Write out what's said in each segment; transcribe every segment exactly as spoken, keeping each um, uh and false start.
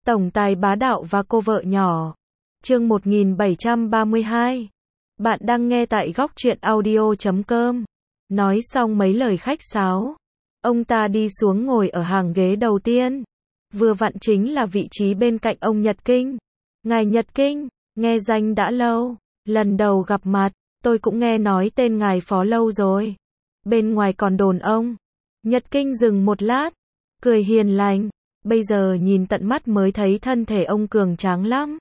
Tổng tài bá đạo và cô vợ nhỏ. Chương một nghìn bảy trăm ba mươi hai. Bạn đang nghe tại góc truyện audio chấm com. Nói xong mấy lời khách sáo, ông ta đi xuống ngồi ở hàng ghế đầu tiên. Vừa vặn chính là vị trí bên cạnh ông Nhật Kinh. Ngài Nhật Kinh, nghe danh đã lâu, lần đầu gặp mặt, tôi cũng nghe nói tên ngài phó lâu rồi. Bên ngoài còn đồn ông. Nhật Kinh dừng một lát, cười hiền lành. Bây giờ nhìn tận mắt mới thấy thân thể ông cường tráng lắm.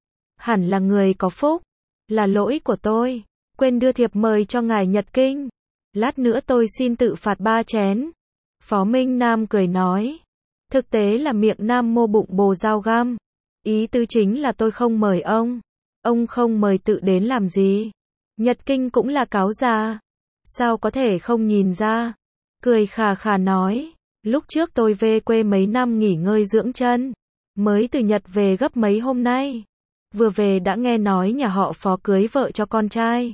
Hẳn là người có phúc. Là lỗi của tôi, quên đưa thiệp mời cho ngài Nhật Kinh. Lát nữa tôi xin tự phạt ba chén. Phó Minh Nam cười nói. Thực tế là miệng nam mô bụng bồ dao găm. Ý tứ chính là tôi không mời ông. Ông không mời tự đến làm gì? Nhật Kinh cũng là cáo già. Sao có thể không nhìn ra? Cười khà khà nói. Lúc trước tôi về quê mấy năm nghỉ ngơi dưỡng chân. Mới từ Nhật về gấp mấy hôm nay. Vừa về đã nghe nói nhà họ Phó cưới vợ cho con trai.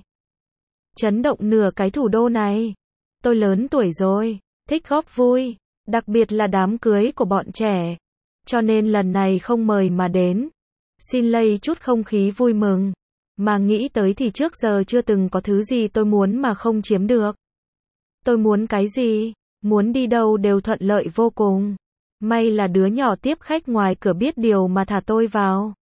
Chấn động nửa cái thủ đô này. Tôi lớn tuổi rồi, thích góp vui. Đặc biệt là đám cưới của bọn trẻ. Cho nên lần này không mời mà đến. Xin lây chút không khí vui mừng. Mà nghĩ tới thì trước giờ chưa từng có thứ gì tôi muốn mà không chiếm được. Tôi muốn cái gì? Muốn đi đâu đều thuận lợi vô cùng. May là đứa nhỏ tiếp khách ngoài cửa biết điều mà thả tôi vào.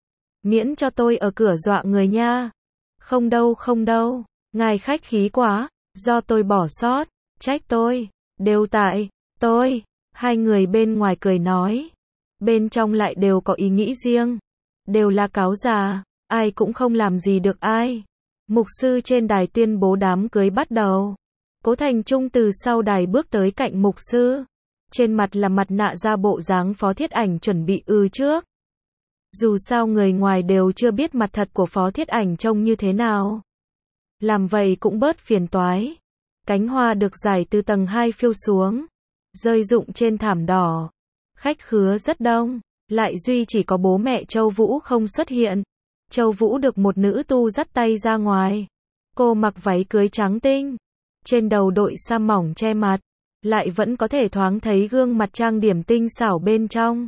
Miễn cho tôi ở cửa dọa người nha. Không đâu không đâu, ngài khách khí quá, do tôi bỏ sót, trách tôi, đều tại, tôi. Hai người bên ngoài cười nói. Bên trong lại đều có ý nghĩ riêng. Đều là cáo già, ai cũng không làm gì được ai. Mục sư trên đài tuyên bố đám cưới bắt đầu. Cố Thành Trung từ sau đài bước tới cạnh mục sư. Trên mặt là mặt nạ ra bộ dáng Phó Thiết Ảnh chuẩn bị ư trước. Dù sao người ngoài đều chưa biết mặt thật của Phó Thiết Ảnh trông như thế nào. Làm vậy cũng bớt phiền toái. Cánh hoa được giải từ tầng hai phiêu xuống. Rơi rụng trên thảm đỏ. Khách khứa rất đông. Lại duy chỉ có bố mẹ Châu Vũ không xuất hiện. Châu Vũ được một nữ tu dắt tay ra ngoài. Cô mặc váy cưới trắng tinh. Trên đầu đội sa mỏng che mặt. Lại vẫn có thể thoáng thấy gương mặt trang điểm tinh xảo bên trong.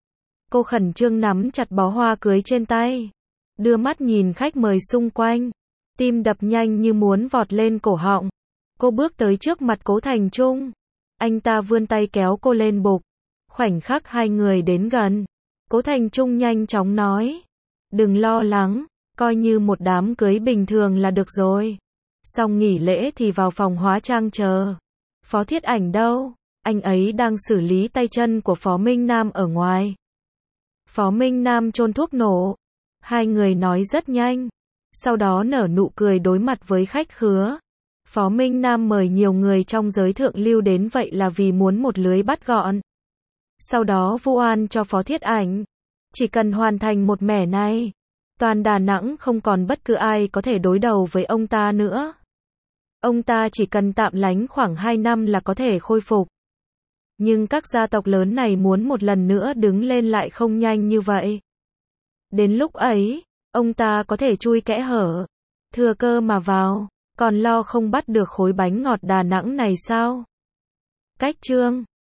Cô khẩn trương nắm chặt bó hoa cưới trên tay. Đưa mắt nhìn khách mời xung quanh. Tim đập nhanh như muốn vọt lên cổ họng. Cô bước tới trước mặt Cố Thành Trung. Anh ta vươn tay kéo cô lên bục. Khoảnh khắc hai người đến gần. Cố Thành Trung nhanh chóng nói. Đừng lo lắng, coi như một đám cưới bình thường là được rồi. Xong nghỉ lễ thì vào phòng hóa trang chờ. Phó Thiết Ảnh đâu? Anh ấy đang xử lý tay chân của Phó Minh Nam ở ngoài. Phó Minh Nam chôn thuốc nổ. Hai người nói rất nhanh. Sau đó nở nụ cười đối mặt với khách khứa. Phó Minh Nam mời nhiều người trong giới thượng lưu đến vậy là vì muốn một lưới bắt gọn. Sau đó vu oan cho Phó Thiết Ảnh. Chỉ cần hoàn thành một mẻ này, toàn Đà Nẵng không còn bất cứ ai có thể đối đầu với ông ta nữa. Ông ta chỉ cần tạm lánh khoảng hai năm là có thể khôi phục. Nhưng các gia tộc lớn này muốn một lần nữa đứng lên lại không nhanh như vậy. Đến lúc ấy, ông ta có thể chui kẽ hở, thừa cơ mà vào, còn lo không bắt được khối bánh ngọt Đà Nẵng này sao? Cách chương